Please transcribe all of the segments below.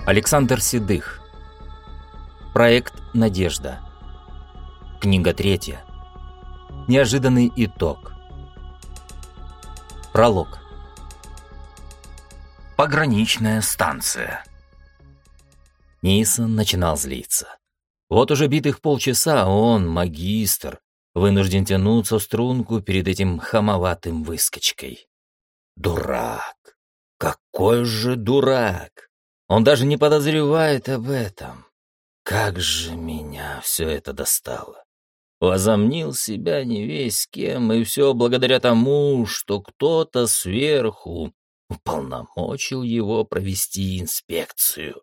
Александр Седых. Проект «Надежда». Книга 3. Неожиданный итог. Пролог. Пограничная станция. Нисон начинал злиться. Вот уже битых полчаса он, магистр, вынужден тянуться в струнку перед этим хамоватым выскочкой. Дурак! Какой же дурак! Он даже не подозревает об этом. Как же меня все это достало! Возомнил себя не весь с кем, и все благодаря тому, что кто-то сверху уполномочил его провести инспекцию.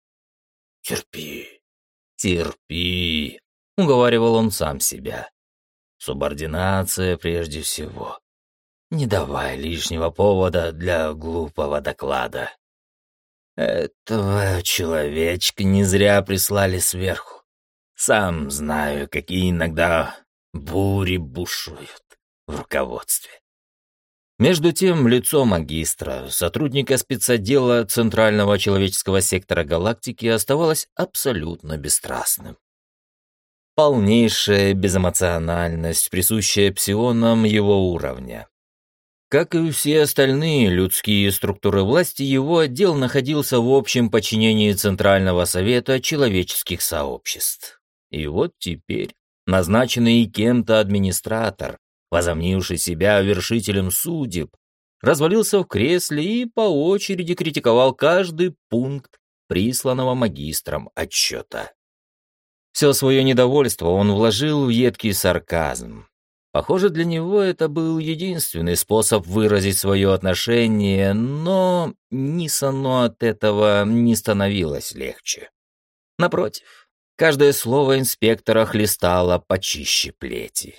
«Терпи, терпи», — уговаривал он сам себя. «Субординация прежде всего. Не давай лишнего повода для глупого доклада. Этого человечка не зря прислали сверху. Сам знаю, какие иногда бури бушуют в руководстве». Между тем, лицо магистра, сотрудника спецотдела Центрального человеческого сектора галактики, оставалось абсолютно бесстрастным. Полнейшая безэмоциональность, присущая псионам его уровня. Как и все остальные людские структуры власти, его отдел находился в общем подчинении Центрального совета человеческих сообществ. И вот теперь назначенный кем-то администратор, возомнивший себя вершителем судеб, развалился в кресле и по очереди критиковал каждый пункт присланного магистром отчета. Все свое недовольство он вложил в едкий сарказм. Похоже, для него это был единственный способ выразить свое отношение, но Нисону от этого не становилось легче. Напротив, каждое слово инспектора хлестало почище плети.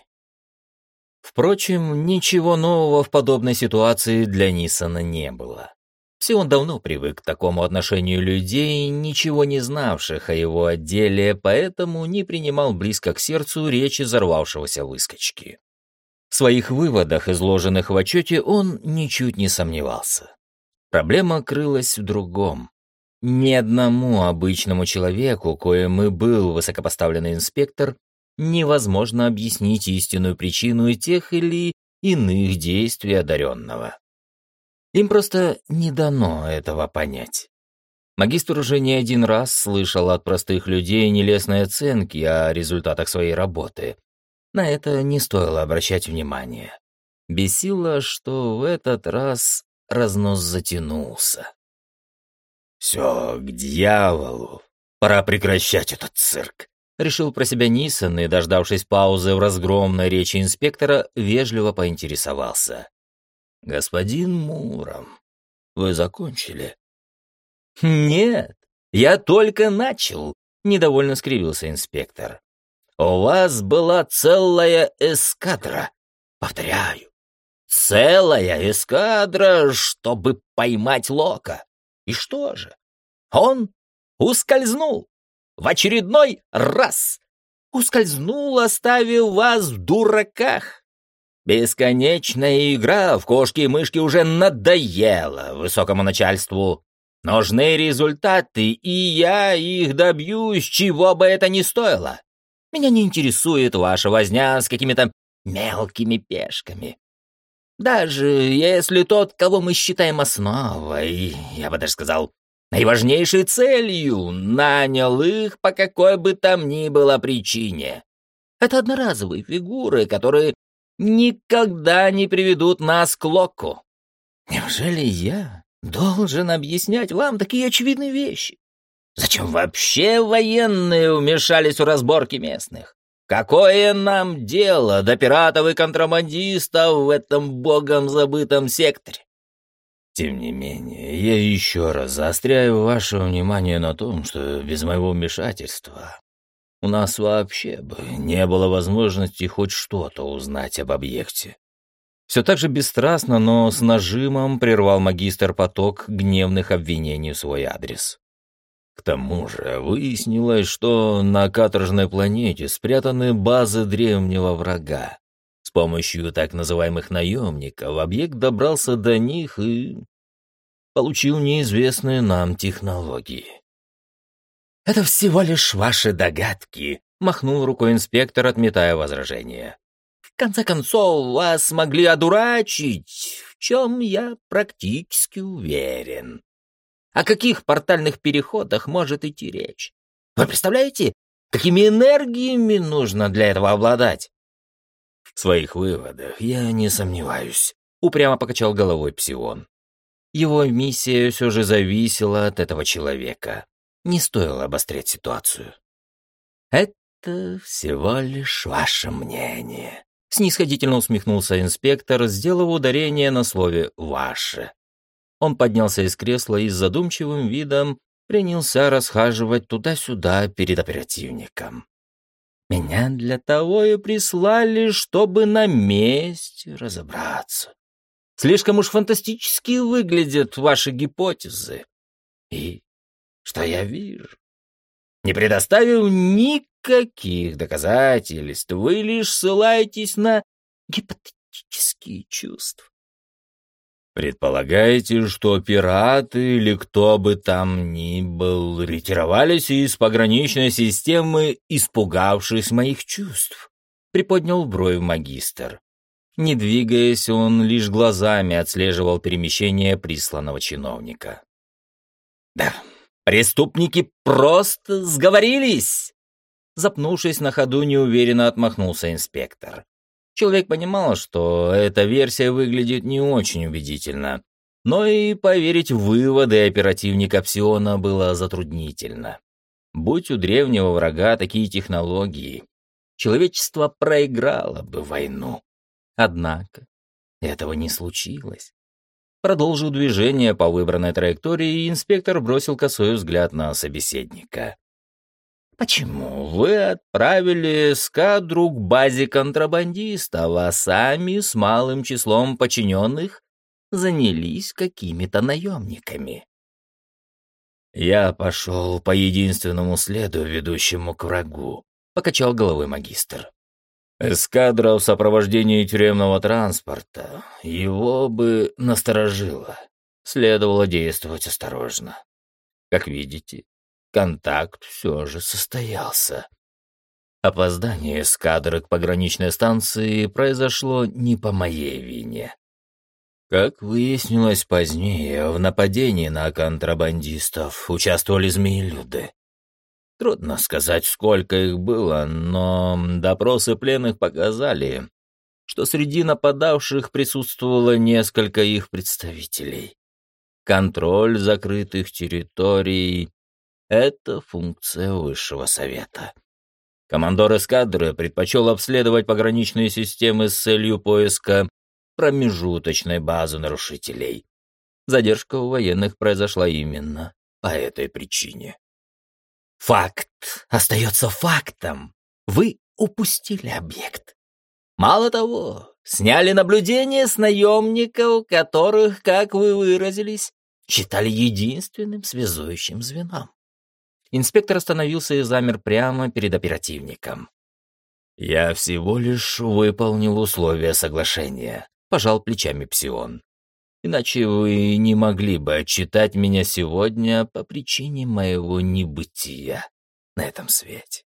Впрочем, ничего нового в подобной ситуации для Нисона не было. Псион давно привык к такому отношению людей, ничего не знавших о его отделе, поэтому не принимал близко к сердцу речи взорвавшегося выскочки. В своих выводах, изложенных в отчете, он ничуть не сомневался. Проблема крылась в другом. Ни одному обычному человеку, коим и был высокопоставленный инспектор, невозможно объяснить истинную причину тех или иных действий одаренного. Им просто не дано этого понять. Магистр уже не один раз слышал от простых людей нелестные оценки о результатах своей работы. На это не стоило обращать внимания. Бесило, что в этот раз разнос затянулся. «Все к дьяволу! Пора прекращать этот цирк!» Решил про себя Нисон и, дождавшись паузы в разгромной речи инспектора, вежливо поинтересовался. «Господин Муром, вы закончили?» «Нет, я только начал», — недовольно скривился инспектор. «У вас была целая эскадра. Повторяю, целая эскадра, чтобы поймать Лока. И что же? Он ускользнул. В очередной раз ускользнул, оставив вас в дураках. Бесконечная игра в кошки и мышки уже надоела высокому начальству. Нужны результаты, и я их добьюсь, чего бы это ни стоило. Меня не интересует ваша возня с какими-то мелкими пешками. Даже если тот, кого мы считаем основой, я бы даже сказал, наиважнейшей целью, нанял их по какой бы там ни было причине. Это одноразовые фигуры, которые никогда не приведут нас к Локу. Неужели я должен объяснять вам такие очевидные вещи? Зачем вообще военные вмешались в разборки местных? Какое нам дело до пиратов и контрабандистов в этом богом забытом секторе? Тем не менее, я еще раз заостряю ваше внимание на том, что без моего вмешательства у нас вообще бы не было возможности хоть что-то узнать об объекте. Все так же бесстрастно, но с нажимом прервал магистр поток гневных обвинений в свой адрес. К тому же выяснилось, что на каторжной планете спрятаны базы древнего врага. С помощью так называемых наемников объект добрался до них и получил неизвестные нам технологии. «Это всего лишь ваши догадки», — махнул рукой инспектор, отметая возражение. «В конце концов, вас могли одурачить, в чем я практически уверен. О каких портальных переходах может идти речь? Вы представляете, какими энергиями нужно для этого обладать?» «В своих выводах я не сомневаюсь», — упрямо покачал головой Псион. Его миссия все же зависела от этого человека. Не стоило обострять ситуацию. «Это всего лишь ваше мнение», — снисходительно усмехнулся инспектор, сделав ударение на слове «ваше». Он поднялся из кресла и с задумчивым видом принялся расхаживать туда-сюда перед оперативником. «Меня для того и прислали, чтобы на месте разобраться. Слишком уж фантастически выглядят ваши гипотезы. И что я вижу? Не предоставив никаких доказательств, вы лишь ссылаетесь на гипотетические чувства. Предполагаете, что пираты или кто бы там ни был ретировались из пограничной системы, испугавшись моих чувств? Приподнял бровь магистр. Не двигаясь, он лишь глазами отслеживал перемещение присланного чиновника. Да, преступники просто сговорились. Запнувшись на ходу, неуверенно отмахнулся инспектор. Человек понимал, что эта версия выглядит не очень убедительно, но и поверить в выводы оперативника Псиона было затруднительно. Будь у древнего врага такие технологии, человечество проиграло бы войну. Однако этого не случилось. Продолжив движение по выбранной траектории, инспектор бросил косой взгляд на собеседника. «Почему вы отправили эскадру к базе контрабандистов, а сами с малым числом подчиненных занялись какими-то наемниками?» «Я пошел по единственному следу, ведущему к врагу», — покачал головой магистр. «Эскадра в сопровождении тюремного транспорта его бы насторожило. Следовало действовать осторожно. Как видите, контакт все же состоялся. Опоздание эскадры к пограничной станции произошло не по моей вине. Как выяснилось позднее, в нападении на контрабандистов участвовали змеелюды. Трудно сказать, сколько их было, но допросы пленных показали, что среди нападавших присутствовало несколько их представителей. Контроль закрытых территорий — это функция Высшего Совета. Командор эскадры предпочел обследовать пограничные системы с целью поиска промежуточной базы нарушителей. Задержка у военных произошла именно по этой причине. Факт остается фактом. Вы упустили объект. Мало того, сняли наблюдение с наемников, которых, как вы выразились, считали единственным связующим звеном. Инспектор остановился и замер прямо перед оперативником. «Я всего лишь выполнил условия соглашения», — пожал плечами Псион. «Иначе вы не могли бы отчитать меня сегодня по причине моего небытия на этом свете».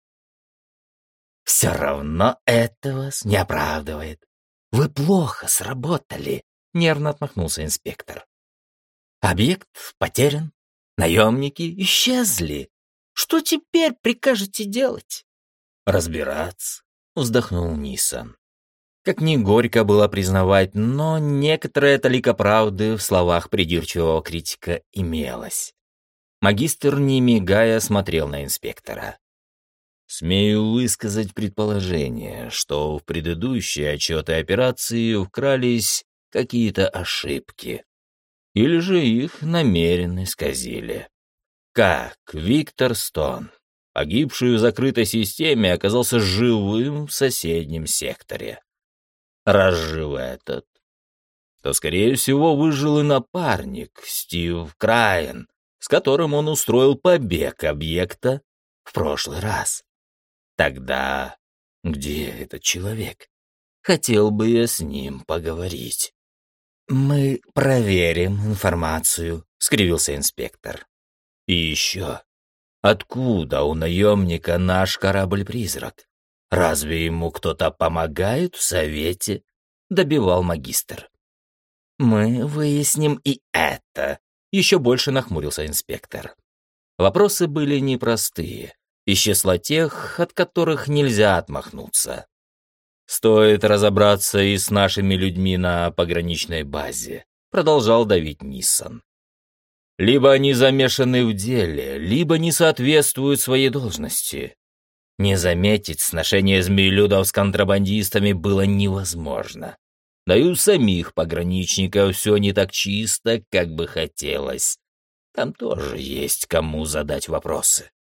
«Все равно это вас не оправдывает. Вы плохо сработали», — нервно отмахнулся инспектор. «Объект потерян, наемники исчезли. Что теперь прикажете делать?» «Разбираться», — вздохнул Нисан. Как ни горько было признавать, но некоторая талика правды в словах придирчивого критика имелась. Магистр, не мигая, смотрел на инспектора. «Смею высказать предположение, что в предыдущие отчеты операции вкрались какие-то ошибки, или же их намеренно исказили. Как Виктор Стон, погибший в закрытой системе, оказался живым в соседнем секторе. Раз жив этот, то, скорее всего, выжил и напарник Стив Крайен, с которым он устроил побег объекта в прошлый раз. Тогда где этот человек? Хотел бы я с ним поговорить. «Мы проверим информацию», — скривился инспектор. «И еще Откуда у наемника наш корабль-призрак? Разве ему кто-то помогает в совете?» — добивал магистр. «Мы выясним и это», — еще больше нахмурился инспектор. Вопросы были непростые, из числа тех, от которых нельзя отмахнуться. «Стоит разобраться и с нашими людьми на пограничной базе», — продолжал давить Ниссан. «Либо они замешаны в деле, либо не соответствуют своей должности. Не заметить сношение змеелюдов с контрабандистами было невозможно. Да и у самих пограничников все не так чисто, как бы хотелось. Там тоже есть кому задать вопросы».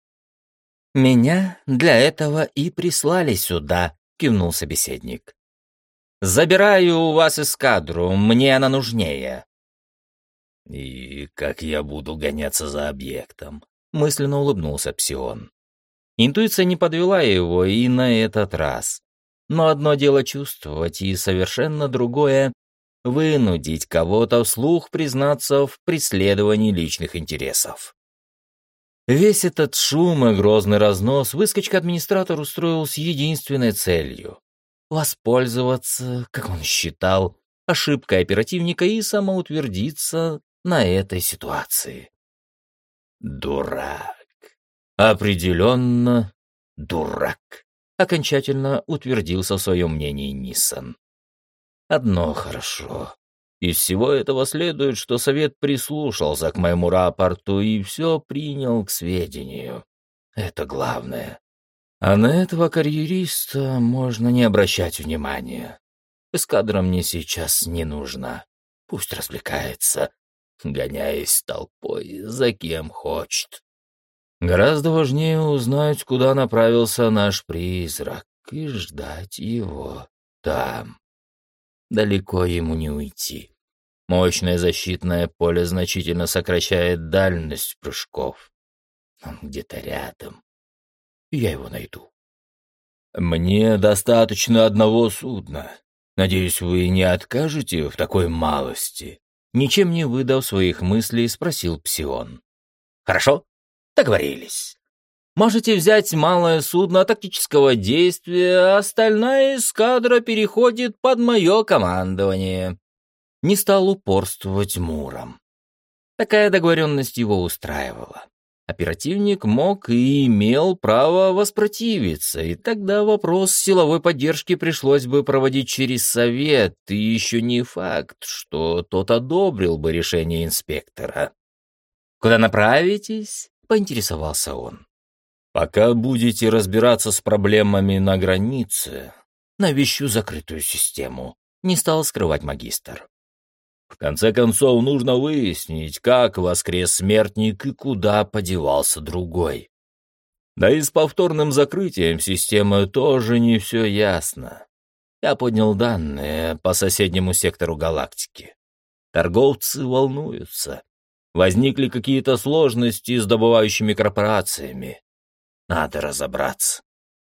«Меня для этого и прислали сюда», — кивнул собеседник. «Забираю у вас эскадру, мне она нужнее». «И как я буду гоняться за объектом?» — мысленно улыбнулся Псион. Интуиция не подвела его и на этот раз. Но одно дело чувствовать, и совершенно другое — вынудить кого-то вслух признаться в преследовании личных интересов. Весь этот шум и грозный разнос выскочка-администратор устроил с единственной целью — воспользоваться, как он считал, ошибкой оперативника и самоутвердиться на этой ситуации. «Дурак. Определенно дурак», — окончательно утвердился в своем мнении Ниссан. «Одно хорошо. Из всего этого следует, что совет прислушался к моему рапорту и все принял к сведению. Это главное. А на этого карьериста можно не обращать внимания. Эскадра мне сейчас не нужна. Пусть развлекается, гоняясь толпой за кем хочет. Гораздо важнее узнать, куда направился наш призрак, и ждать его там. Далеко ему не уйти. Мощное защитное поле значительно сокращает дальность прыжков. Он где-то рядом. Я его найду. Мне достаточно одного судна. Надеюсь, вы не откажете в такой малости? Ничем не выдав своих мыслей, спросил Псион. Хорошо, договорились. Можете взять малое судно тактического действия, а остальная эскадра переходит под мое командование. Не стал упорствовать Муром. Такая договоренность его устраивала. Оперативник мог и имел право воспротивиться, и тогда вопрос силовой поддержки пришлось бы проводить через совет, и еще не факт, что тот одобрил бы решение инспектора. «Куда направитесь?» — поинтересовался он. «Пока будете разбираться с проблемами на границе, навещу закрытую систему», — не стал скрывать магистр. «В конце концов, нужно выяснить, как воскрес смертник и куда подевался другой. Да и с повторным закрытием системы тоже не все ясно. Я поднял данные по соседнему сектору галактики. Торговцы волнуются. Возникли какие-то сложности с добывающими корпорациями. Надо разобраться».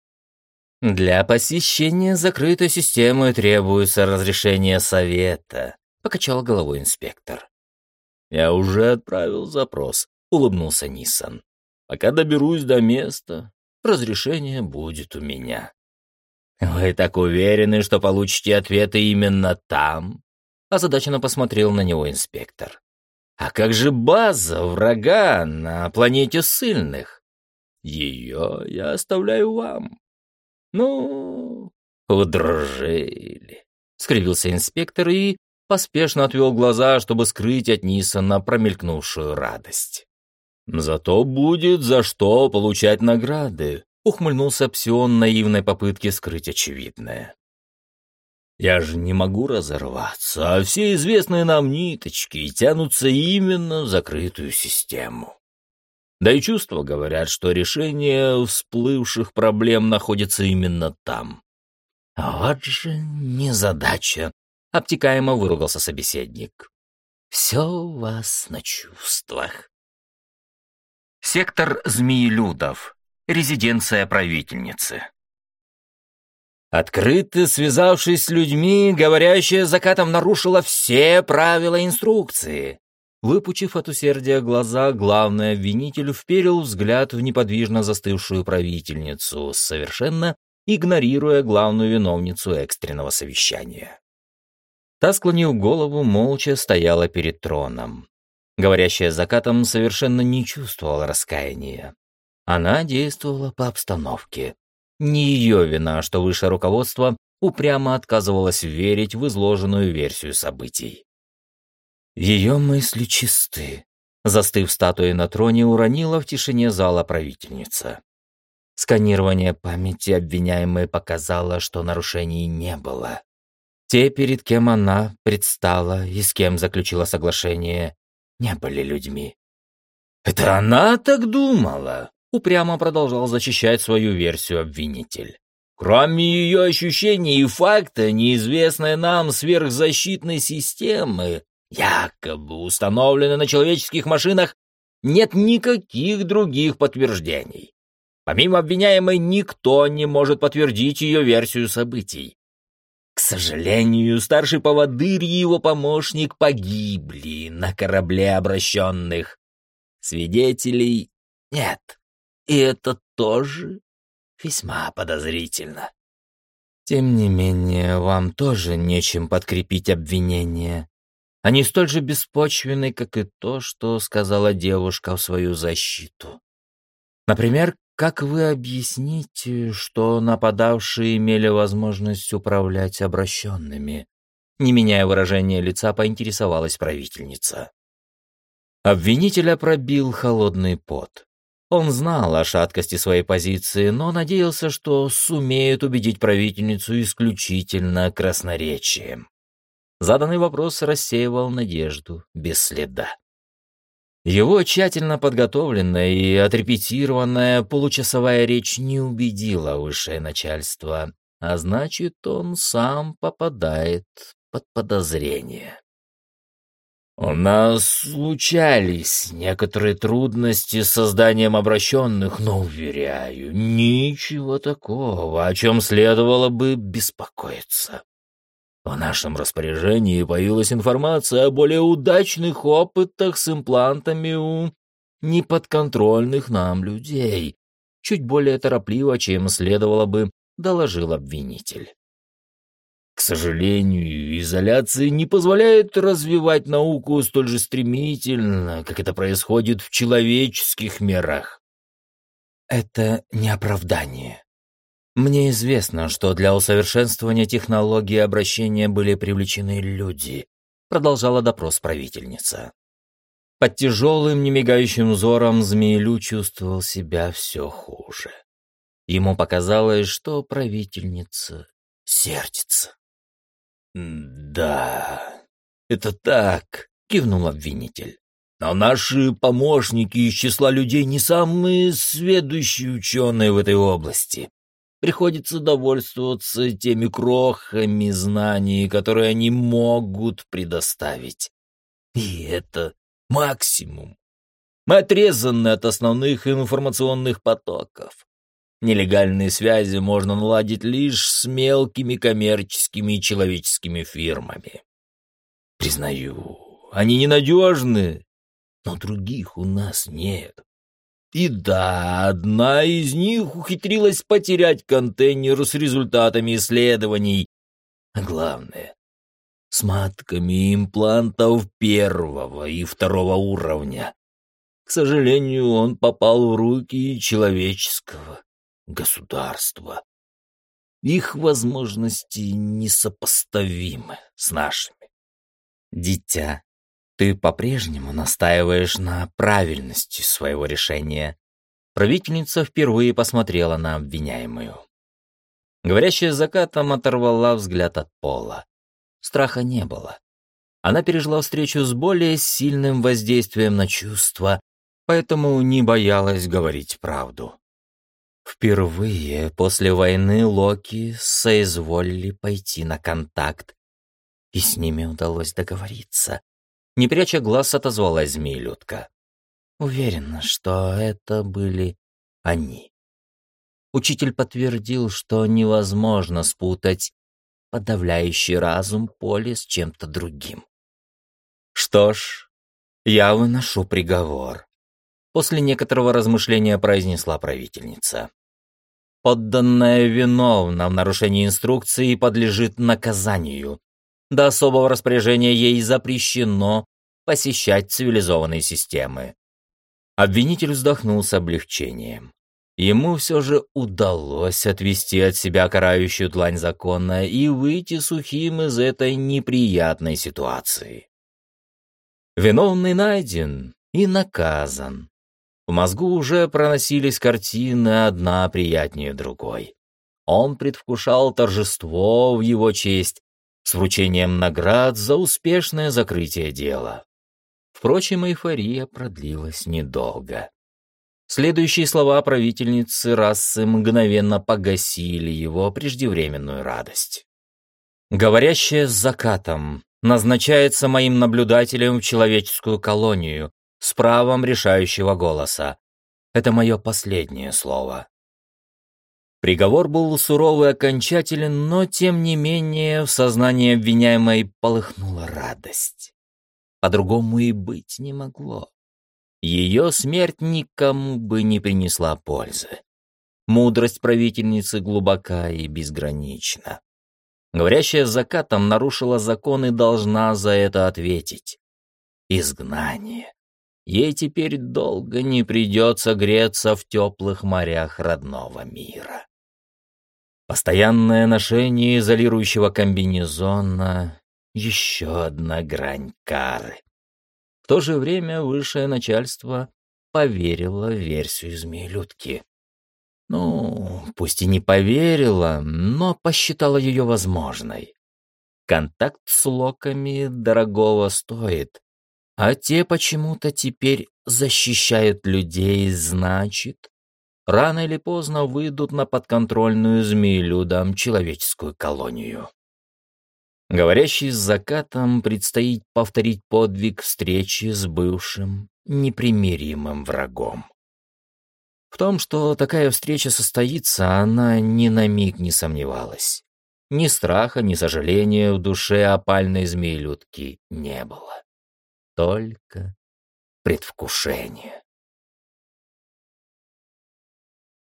«Для посещения закрытой системы требуется разрешение совета», — покачал головой инспектор. «Я уже отправил запрос», — улыбнулся Ниссан. «Пока доберусь до места, разрешение будет у меня». «Вы так уверены, что получите ответы именно там?» — озадаченно посмотрел на него инспектор. «А как же база врага на планете ссыльных? Ее я оставляю вам». «Ну, удружили», — скривился инспектор и поспешно отвел глаза, чтобы скрыть от Ниссана промелькнувшую радость. «Зато будет за что получать награды», — ухмыльнулся Псион наивной попытки скрыть очевидное. «Я же не могу разорваться, а все известные нам ниточки тянутся именно в закрытую систему. Да и чувства говорят, что решение всплывших проблем находится именно там». «Вот же незадача», — обтекаемо выругался собеседник. «Все у вас на чувствах». Сектор Змеелюдов. Резиденция правительницы. Открыто связавшись с людьми, говорящая закатом нарушила все правила инструкции. Выпучив от усердия глаза, главный обвинитель вперил взгляд в неподвижно застывшую правительницу, совершенно игнорируя главную виновницу экстренного совещания. Та, склонив голову, молча стояла перед троном. Говорящая с закатом совершенно не чувствовала раскаяния. Она действовала по обстановке. Не ее вина, что высшее руководство упрямо отказывалось верить в изложенную версию событий. Ее мысли чисты. Застыв статуей на троне, уронила в тишине зала правительница. Сканирование памяти обвиняемой показало, что нарушений не было. Те, перед кем она предстала и с кем заключила соглашение, не были людьми. «Это она так думала?» — упрямо продолжал защищать свою версию обвинитель. «Кроме ее ощущений и факта, неизвестной нам сверхзащитной системы, якобы установленной на человеческих машинах, нет никаких других подтверждений. Помимо обвиняемой, никто не может подтвердить ее версию событий. К сожалению, старший поводырь и его помощник погибли на корабле обращенных. Свидетелей нет, и это тоже весьма подозрительно. Тем не менее, вам тоже нечем подкрепить обвинение. Они столь же беспочвенны, как и то, что сказала девушка в свою защиту. Например, как вы объясните, что нападавшие имели возможность управлять обращенными? Не меняя выражения лица, поинтересовалась правительница. Обвинителя пробил холодный пот. Он знал о шаткости своей позиции, но надеялся, что сумеет убедить правительницу исключительно красноречием. Заданный вопрос рассеивал надежду без следа. Его тщательно подготовленная и отрепетированная получасовая речь не убедила высшее начальство, а значит, он сам попадает под подозрение. «У нас случались некоторые трудности с созданием обращенных, но, уверяю, ничего такого, о чем следовало бы беспокоиться. В нашем распоряжении появилась информация о более удачных опытах с имплантами у неподконтрольных нам людей. Чуть более торопливо, чем следовало бы, доложил обвинитель. К сожалению, изоляция не позволяет развивать науку столь же стремительно, как это происходит в человеческих мирах. Это не оправдание. Мне известно, что для усовершенствования технологии обращения были привлечены люди, продолжала допрос правительница. Под тяжелым, немигающим взором Змеилю чувствовал себя все хуже. Ему показалось, что правительница сердится. «Да, это так», — кивнул обвинитель. «Но наши помощники из числа людей не самые сведущие ученые в этой области. Приходится довольствоваться теми крохами знаний, которые они могут предоставить. И это максимум. Мы отрезаны от основных информационных потоков. Нелегальные связи можно наладить лишь с мелкими коммерческими и человеческими фирмами. Признаю, они ненадежны, но других у нас нет. И да, одна из них ухитрилась потерять контейнер с результатами исследований. А главное, с матками имплантов первого и второго уровня. К сожалению, он попал в руки человеческого государства. Их возможности несопоставимы с нашими. Дитя, ты по-прежнему настаиваешь на правильности своего решения. Правительница впервые посмотрела на обвиняемую. Говорящая с закатом оторвала взгляд от пола. Страха не было. Она пережила встречу с более сильным воздействием на чувства, поэтому не боялась говорить правду. Впервые после войны Локи соизволили пойти на контакт, и с ними удалось договориться. Не пряча глаз, отозвалась змеелюдка. Уверена, что это были они. Учитель подтвердил, что невозможно спутать подавляющий разум Поли с чем-то другим. Что ж, «Я выношу приговор», — после некоторого размышления произнесла правительница. «Подданная виновна в нарушении инструкции и подлежит наказанию. До особого распоряжения ей запрещено посещать цивилизованные системы». Обвинитель вздохнул с облегчением. Ему все же удалось отвести от себя карающую длань закона и выйти сухим из этой неприятной ситуации. Виновный найден и наказан. В мозгу уже проносились картины, одна приятнее другой. Он предвкушал торжество в его честь с вручением наград за успешное закрытие дела. Впрочем, эйфория продлилась недолго. Следующие слова правительницы расы мгновенно погасили его преждевременную радость. «Говорящая с закатом назначается моим наблюдателем в человеческую колонию с правом решающего голоса. Это мое последнее слово». Приговор был суровый и окончателен, но, тем не менее, в сознании обвиняемой полыхнула радость. По-другому и быть не могло. Ее смерть никому бы не принесла пользы. Мудрость правительницы глубока и безгранична. Говорящая с закатом нарушила закон и должна за это ответить. Изгнание. Ей теперь долго не придется греться в теплых морях родного мира. Постоянное ношение изолирующего комбинезона — еще одна грань кары. В то же время высшее начальство поверило в версию змеелюдки. Ну, пусть и не поверило, но посчитало ее возможной. Контакт с локами дорогого стоит, а те почему-то теперь защищают людей, значит, рано или поздно выйдут на подконтрольную змеелюдам человеческую колонию. Говорящий с закатом предстоит повторить подвиг встречи с бывшим непримиримым врагом. В том, что такая встреча состоится, она ни на миг не сомневалась. Ни страха, ни сожаления в душе опальной змеелюдки не было. Только предвкушение.